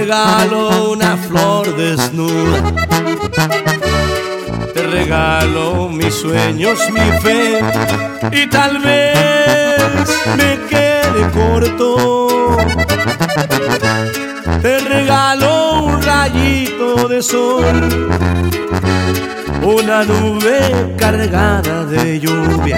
regalo una flor desnuda, te regalo mis sueños, mi fe, y tal vez me quede corto. Te regalo un rayito de sol, una nube cargada de lluvia,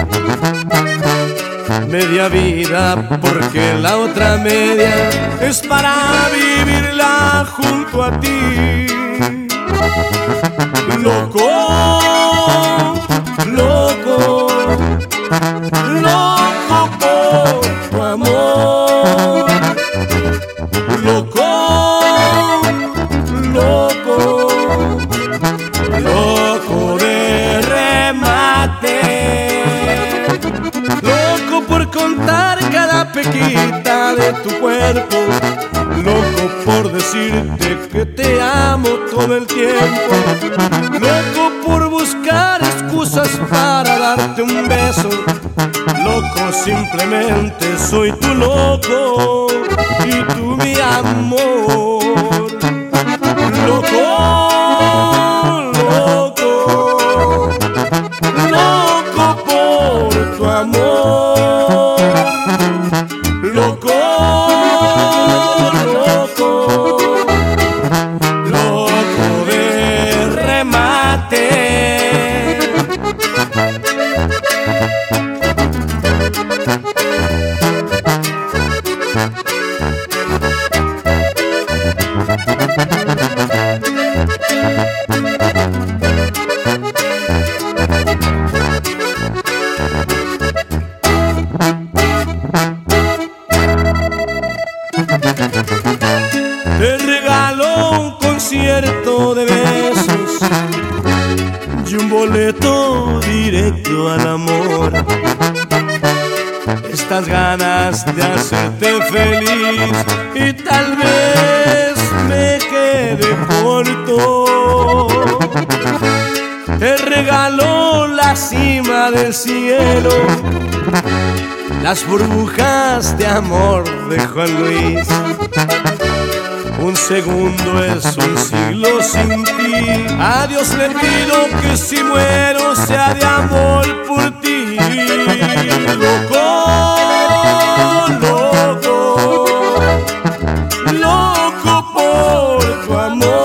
media vida, porque la otra media es para vivirla junto a ti. Loco, loco, loco por tu amor. Loco, loco, loco de remate. Loco por contar cada pequita de tu cuerpo. Loco por decirte que te amo todo el tiempo. Loco por buscar excusas para darte un beso. Loco, simplemente soy tu loco y tú mi amor. Loco, loco, loco por tu amor. Loco, loco, loco de remate. Te regalo un concierto de besos y un boleto directo al amor. Estas ganas de hacerte feliz y tal vez me quede corto. Te regalo la cima del cielo, las burbujas de amor de Juan Luis. Un segundo es un siglo sin ti. A Dios le pido que si muero sea de amor por ti. Loco, loco, loco por tu amor.